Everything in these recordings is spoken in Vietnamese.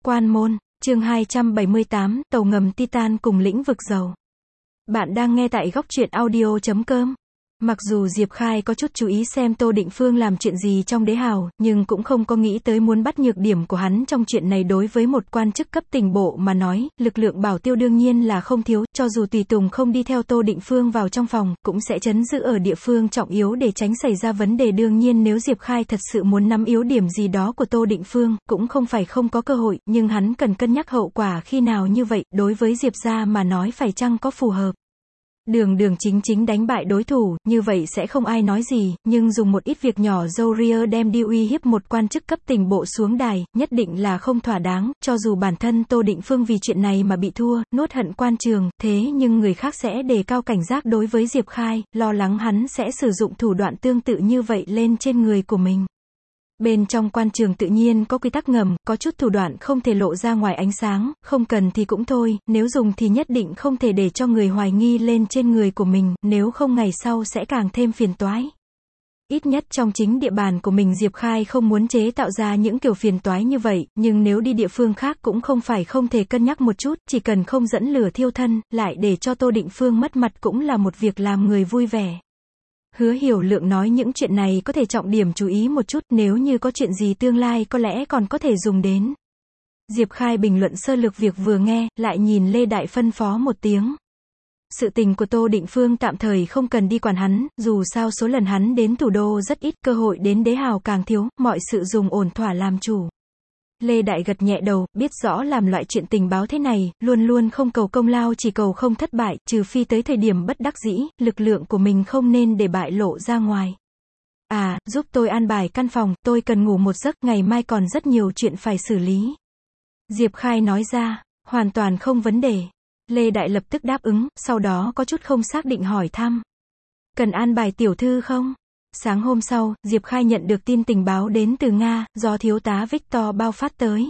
Quan môn, chương 278, tàu ngầm Titan cùng lĩnh vực dầu. Bạn đang nghe tại góc truyện audio.com. Mặc dù Diệp Khai có chút chú ý xem Tô Định Phương làm chuyện gì trong đế hào, nhưng cũng không có nghĩ tới muốn bắt nhược điểm của hắn trong chuyện này. Đối với một quan chức cấp tỉnh bộ mà nói, lực lượng bảo tiêu đương nhiên là không thiếu, cho dù tùy tùng không đi theo Tô Định Phương vào trong phòng, cũng sẽ trấn giữ ở địa phương trọng yếu để tránh xảy ra vấn đề. Đương nhiên nếu Diệp Khai thật sự muốn nắm yếu điểm gì đó của Tô Định Phương, cũng không phải không có cơ hội, nhưng hắn cần cân nhắc hậu quả khi nào như vậy, đối với Diệp gia mà nói phải chăng có phù hợp. Đường chính đánh bại đối thủ, như vậy sẽ không ai nói gì, nhưng dùng một ít việc nhỏ dâu ria đem đi uy hiếp một quan chức cấp tỉnh bộ xuống đài, nhất định là không thỏa đáng, cho dù bản thân Tô Định Phương vì chuyện này mà bị thua, nuốt hận quan trường, thế nhưng người khác sẽ đề cao cảnh giác đối với Diệp Khai, lo lắng hắn sẽ sử dụng thủ đoạn tương tự như vậy lên trên người của mình. Bên trong quan trường tự nhiên có quy tắc ngầm, có chút thủ đoạn không thể lộ ra ngoài ánh sáng, không cần thì cũng thôi, nếu dùng thì nhất định không thể để cho người hoài nghi lên trên người của mình, nếu không ngày sau sẽ càng thêm phiền toái. Ít nhất trong chính địa bàn của mình Diệp Khai không muốn chế tạo ra những kiểu phiền toái như vậy, nhưng nếu đi địa phương khác cũng không phải không thể cân nhắc một chút, chỉ cần không dẫn lửa thiêu thân, lại để cho Tô Định Phương mất mặt cũng là một việc làm người vui vẻ. Hứa Hiểu Lượng nói những chuyện này có thể trọng điểm chú ý một chút, nếu như có chuyện gì tương lai có lẽ còn có thể dùng đến. Diệp Khai bình luận sơ lược việc vừa nghe, lại nhìn Lê Đại phân phó một tiếng. Sự tình của Tô Định Phương tạm thời không cần đi quản hắn, dù sao số lần hắn đến thủ đô rất ít, cơ hội đến đế hào càng thiếu, mọi sự dùng ổn thỏa làm chủ. Lê Đại gật nhẹ đầu, biết rõ làm loại chuyện tình báo thế này, luôn luôn không cầu công lao chỉ cầu không thất bại, trừ phi tới thời điểm bất đắc dĩ, lực lượng của mình không nên để bại lộ ra ngoài. À, giúp tôi an bài căn phòng, tôi cần ngủ một giấc, ngày mai còn rất nhiều chuyện phải xử lý. Diệp Khai nói ra, hoàn toàn không vấn đề. Lê Đại lập tức đáp ứng, sau đó có chút không xác định hỏi thăm. Cần an bài tiểu thư không? Sáng hôm sau, Diệp Khai nhận được tin tình báo đến từ Nga, do thiếu tá Victor bao phát tới.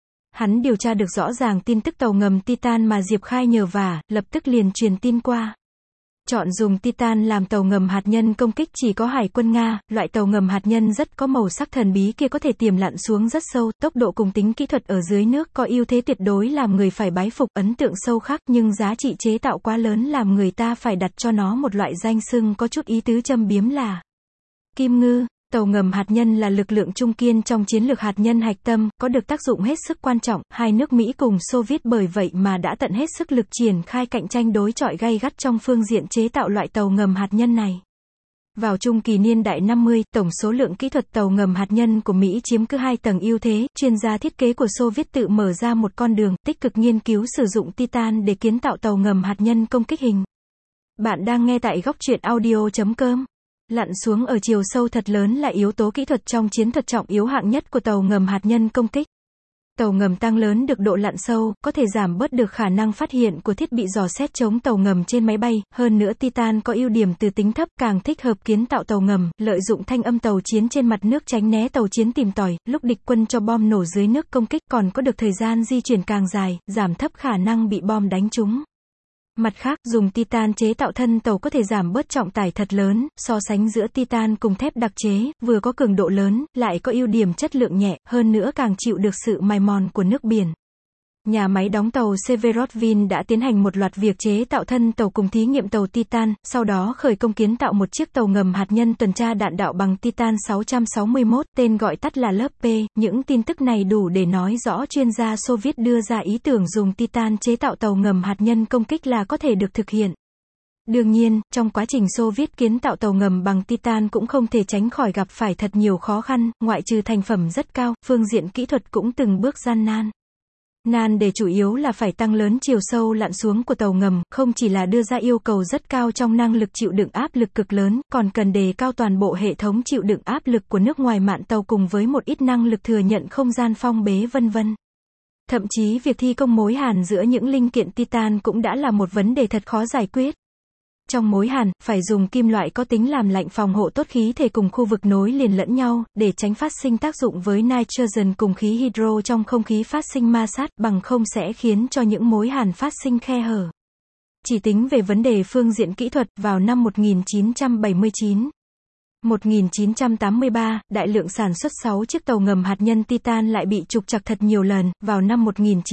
Hắn điều tra được rõ ràng tin tức tàu ngầm Titan mà Diệp Khai nhờ vả, lập tức liền truyền tin qua. Chọn dùng Titan làm tàu ngầm hạt nhân công kích chỉ có Hải quân Nga, loại tàu ngầm hạt nhân rất có màu sắc thần bí kia có thể tiềm lặn xuống rất sâu, tốc độ cùng tính kỹ thuật ở dưới nước có ưu thế tuyệt đối làm người phải bái phục, ấn tượng sâu khắc, nhưng giá trị chế tạo quá lớn làm người ta phải đặt cho nó một loại danh xưng có chút ý tứ châm biếm là Kim Ngư. Tàu ngầm hạt nhân là lực lượng trung kiên trong chiến lược hạt nhân hạch tâm, có được tác dụng hết sức quan trọng, hai nước Mỹ cùng Xô Viết bởi vậy mà đã tận hết sức lực triển khai cạnh tranh đối chọi gay gắt trong phương diện chế tạo loại tàu ngầm hạt nhân này. Vào trung kỳ niên đại 50, tổng số lượng kỹ thuật tàu ngầm hạt nhân của Mỹ chiếm cứ 2 tầng ưu thế, chuyên gia thiết kế của Xô Viết tự mở ra một con đường, tích cực nghiên cứu sử dụng Titan để kiến tạo tàu ngầm hạt nhân công kích hình. Bạn đang nghe tại góc truyện audio.com. Lặn xuống ở chiều sâu thật lớn là yếu tố kỹ thuật trong chiến thuật trọng yếu hạng nhất của tàu ngầm hạt nhân công kích. Tàu ngầm tăng lớn được độ lặn sâu, có thể giảm bớt được khả năng phát hiện của thiết bị dò xét chống tàu ngầm trên máy bay, hơn nữa Titan có ưu điểm từ tính thấp càng thích hợp kiến tạo tàu ngầm, lợi dụng thanh âm tàu chiến trên mặt nước tránh né tàu chiến tìm tòi, lúc địch quân cho bom nổ dưới nước công kích còn có được thời gian di chuyển càng dài, giảm thấp khả năng bị bom đánh trúng. Mặt khác, dùng Titan chế tạo thân tàu có thể giảm bớt trọng tải thật lớn, so sánh giữa Titan cùng thép đặc chế, vừa có cường độ lớn, lại có ưu điểm chất lượng nhẹ, hơn nữa càng chịu được sự mài mòn của nước biển. Nhà máy đóng tàu Severodvin đã tiến hành một loạt việc chế tạo thân tàu cùng thí nghiệm tàu Titan, sau đó khởi công kiến tạo một chiếc tàu ngầm hạt nhân tuần tra đạn đạo bằng Titan 661, tên gọi tắt là lớp P. Những tin tức này đủ để nói rõ chuyên gia Xô Viết đưa ra ý tưởng dùng Titan chế tạo tàu ngầm hạt nhân công kích là có thể được thực hiện. Đương nhiên, trong quá trình Xô Viết kiến tạo tàu ngầm bằng Titan cũng không thể tránh khỏi gặp phải thật nhiều khó khăn, ngoại trừ thành phẩm rất cao, phương diện kỹ thuật cũng từng bước gian nan. Nan đề chủ yếu là phải tăng lớn chiều sâu lặn xuống của tàu ngầm, không chỉ là đưa ra yêu cầu rất cao trong năng lực chịu đựng áp lực cực lớn, còn cần đề cao toàn bộ hệ thống chịu đựng áp lực của nước ngoài mạn tàu cùng với một ít năng lực thừa nhận không gian phong bế vân vân. Thậm chí việc thi công mối hàn giữa những linh kiện Titan cũng đã là một vấn đề thật khó giải quyết. Trong mối hàn, phải dùng kim loại có tính làm lạnh phòng hộ tốt khí thể cùng khu vực nối liền lẫn nhau, để tránh phát sinh tác dụng với nitrogen cùng khí hydro trong không khí phát sinh ma sát, bằng không sẽ khiến cho những mối hàn phát sinh khe hở. Chỉ tính về vấn đề phương diện kỹ thuật, vào năm 1979, 1983, đại lượng sản xuất 6 chiếc tàu ngầm hạt nhân Titan lại bị trục trặc thật nhiều lần, vào năm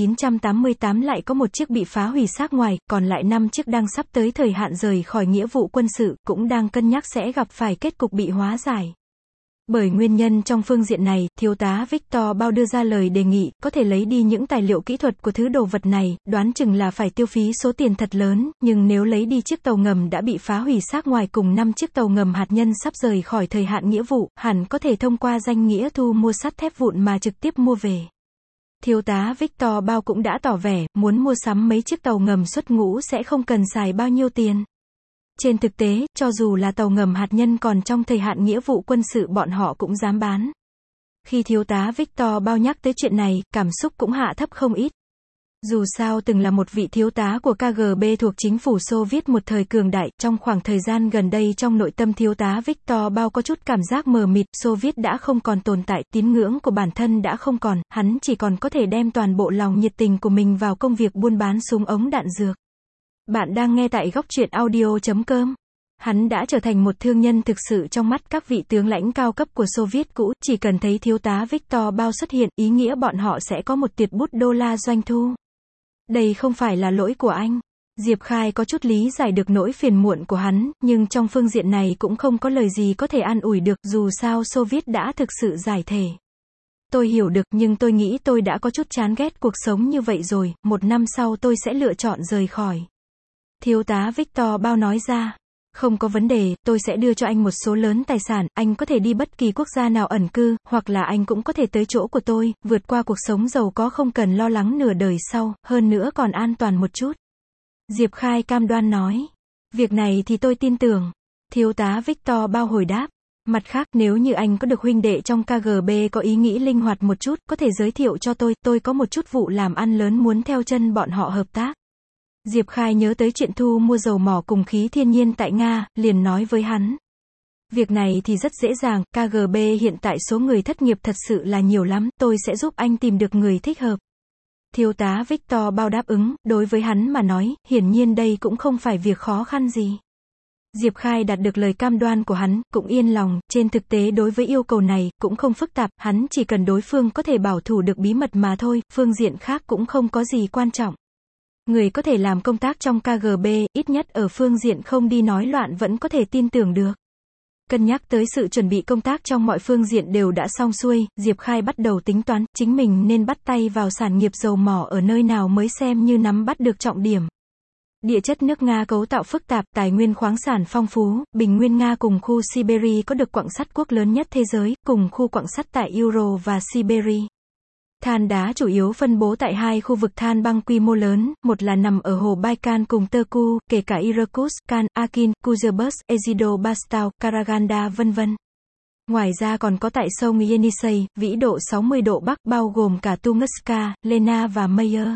1988 lại có một chiếc bị phá hủy xác ngoài, còn lại 5 chiếc đang sắp tới thời hạn rời khỏi nghĩa vụ quân sự, cũng đang cân nhắc sẽ gặp phải kết cục bị hóa giải. Bởi nguyên nhân trong phương diện này, thiếu tá Victor Bao đưa ra lời đề nghị, có thể lấy đi những tài liệu kỹ thuật của thứ đồ vật này, đoán chừng là phải tiêu phí số tiền thật lớn, nhưng nếu lấy đi chiếc tàu ngầm đã bị phá hủy xác ngoài cùng 5 chiếc tàu ngầm hạt nhân sắp rời khỏi thời hạn nghĩa vụ, hẳn có thể thông qua danh nghĩa thu mua sắt thép vụn mà trực tiếp mua về. Thiếu tá Victor Bao cũng đã tỏ vẻ, muốn mua sắm mấy chiếc tàu ngầm xuất ngũ sẽ không cần xài bao nhiêu tiền. Trên thực tế, cho dù là tàu ngầm hạt nhân còn trong thời hạn nghĩa vụ quân sự bọn họ cũng dám bán. Khi thiếu tá Victor Bao nhắc tới chuyện này, cảm xúc cũng hạ thấp không ít. Dù sao từng là một vị thiếu tá của KGB thuộc chính phủ Xô Viết một thời cường đại, trong khoảng thời gian gần đây trong nội tâm thiếu tá Victor Bao có chút cảm giác mờ mịt, Xô Viết đã không còn tồn tại, tín ngưỡng của bản thân đã không còn, hắn chỉ còn có thể đem toàn bộ lòng nhiệt tình của mình vào công việc buôn bán súng ống đạn dược. Bạn đang nghe tại góc truyện audio.com. Hắn đã trở thành một thương nhân thực sự trong mắt các vị tướng lãnh cao cấp của Xô Viết cũ, chỉ cần thấy thiếu tá Victor Bao xuất hiện, ý nghĩa bọn họ sẽ có một tuyệt bút đô la doanh thu. Đây không phải là lỗi của anh. Diệp Khai có chút lý giải được nỗi phiền muộn của hắn, nhưng trong phương diện này cũng không có lời gì có thể an ủi được, dù sao Xô Viết đã thực sự giải thể. Tôi hiểu được, nhưng tôi nghĩ tôi đã có chút chán ghét cuộc sống như vậy rồi, 1 năm sau tôi sẽ lựa chọn rời khỏi. Thiếu tá Victor Bao nói ra. Không có vấn đề, tôi sẽ đưa cho anh một số lớn tài sản, anh có thể đi bất kỳ quốc gia nào ẩn cư, hoặc là anh cũng có thể tới chỗ của tôi, vượt qua cuộc sống giàu có không cần lo lắng nửa đời sau, hơn nữa còn an toàn một chút. Diệp Khai cam đoan nói. Việc này thì tôi tin tưởng. Thiếu tá Victor Bao hồi đáp. Mặt khác, nếu như anh có được huynh đệ trong KGB có ý nghĩ linh hoạt một chút, có thể giới thiệu cho tôi có một chút vụ làm ăn lớn muốn theo chân bọn họ hợp tác. Diệp Khai nhớ tới chuyện thu mua dầu mỏ cùng khí thiên nhiên tại Nga, liền nói với hắn. Việc này thì rất dễ dàng, KGB hiện tại số người thất nghiệp thật sự là nhiều lắm, tôi sẽ giúp anh tìm được người thích hợp. Thiếu tá Victor Bao đáp ứng, đối với hắn mà nói, hiển nhiên đây cũng không phải việc khó khăn gì. Diệp Khai đạt được lời cam đoan của hắn, cũng yên lòng, trên thực tế đối với yêu cầu này, cũng không phức tạp, hắn chỉ cần đối phương có thể bảo thủ được bí mật mà thôi, phương diện khác cũng không có gì quan trọng. Người có thể làm công tác trong KGB, ít nhất ở phương diện không đi nói loạn vẫn có thể tin tưởng được. Cân nhắc tới sự chuẩn bị công tác trong mọi phương diện đều đã xong xuôi, Diệp Khai bắt đầu tính toán, chính mình nên bắt tay vào sản nghiệp dầu mỏ ở nơi nào mới xem như nắm bắt được trọng điểm. Địa chất nước Nga cấu tạo phức tạp, tài nguyên khoáng sản phong phú, bình nguyên Nga cùng khu Siberia có được quặng sắt quốc lớn nhất thế giới, cùng khu quặng sắt tại Euro và Siberia. Than đá chủ yếu phân bố tại 2 khu vực than băng quy mô lớn, một là nằm ở hồ Baikal cùng Turku, kể cả Irkutsk, Kan, Akin, Kuzbask, Ezido Bastau, Karaganda vân vân. Ngoài ra còn có tại sông Yenisei, vĩ độ 60 độ Bắc, bao gồm cả Tunguska, Lena và Meyer.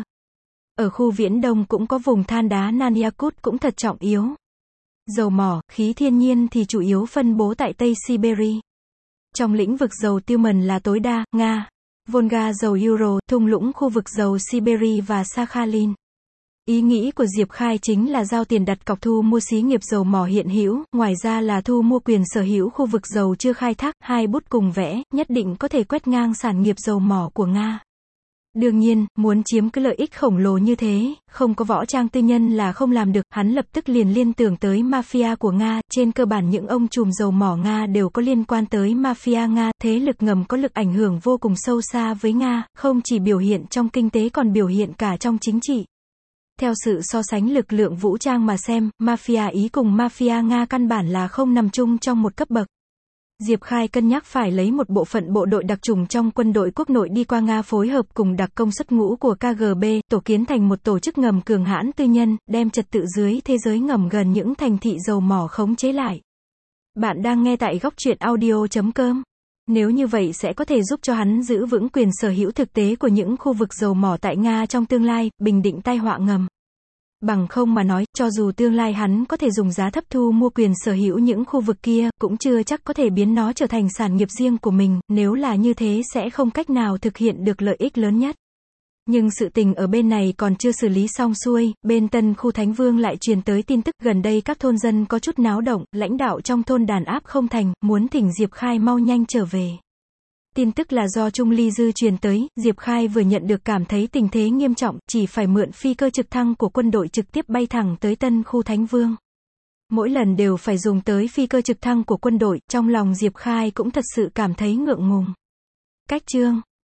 Ở khu Viễn Đông cũng có vùng than đá Naniakut cũng thật trọng yếu. Dầu mỏ, khí thiên nhiên thì chủ yếu phân bố tại Tây Siberia. Trong lĩnh vực dầu Tyumen là tối đa, Nga. Volga dầu Euro, thung lũng khu vực dầu Siberia và Sakhalin. Ý nghĩ của Diệp Khai chính là giao tiền đặt cọc thu mua xí nghiệp dầu mỏ hiện hữu, ngoài ra là thu mua quyền sở hữu khu vực dầu chưa khai thác, 2 bút cùng vẽ, nhất định có thể quét ngang sản nghiệp dầu mỏ của Nga. Đương nhiên, muốn chiếm cái lợi ích khổng lồ như thế, không có võ trang tư nhân là không làm được, hắn lập tức liền liên tưởng tới mafia của Nga, trên cơ bản những ông trùm dầu mỏ Nga đều có liên quan tới mafia Nga, thế lực ngầm có lực ảnh hưởng vô cùng sâu xa với Nga, không chỉ biểu hiện trong kinh tế còn biểu hiện cả trong chính trị. Theo sự so sánh lực lượng vũ trang mà xem, mafia Ý cùng mafia Nga căn bản là không nằm chung trong một cấp bậc. Diệp Khai cân nhắc phải lấy một bộ phận bộ đội đặc chủng trong quân đội quốc nội đi qua Nga phối hợp cùng đặc công xuất ngũ của KGB, tổ kiến thành một tổ chức ngầm cường hãn tư nhân, đem trật tự dưới thế giới ngầm gần những thành thị dầu mỏ khống chế lại. Bạn đang nghe tại góc truyện audio.com. Nếu như vậy sẽ có thể giúp cho hắn giữ vững quyền sở hữu thực tế của những khu vực dầu mỏ tại Nga trong tương lai, bình định tai họa ngầm. Bằng không mà nói, cho dù tương lai hắn có thể dùng giá thấp thu mua quyền sở hữu những khu vực kia, cũng chưa chắc có thể biến nó trở thành sản nghiệp riêng của mình, nếu là như thế sẽ không cách nào thực hiện được lợi ích lớn nhất. Nhưng sự tình ở bên này còn chưa xử lý xong xuôi, bên Tân Khu Thánh Vương lại truyền tới tin tức gần đây các thôn dân có chút náo động, lãnh đạo trong thôn đàn áp không thành, muốn thỉnh Diệp Khai mau nhanh trở về. Tin tức là do Trung Ly Dư truyền tới, Diệp Khai vừa nhận được cảm thấy tình thế nghiêm trọng, chỉ phải mượn phi cơ trực thăng của quân đội trực tiếp bay thẳng tới Tân Khu Thánh Vương. Mỗi lần đều phải dùng tới phi cơ trực thăng của quân đội, trong lòng Diệp Khai cũng thật sự cảm thấy ngượng ngùng. Cách chương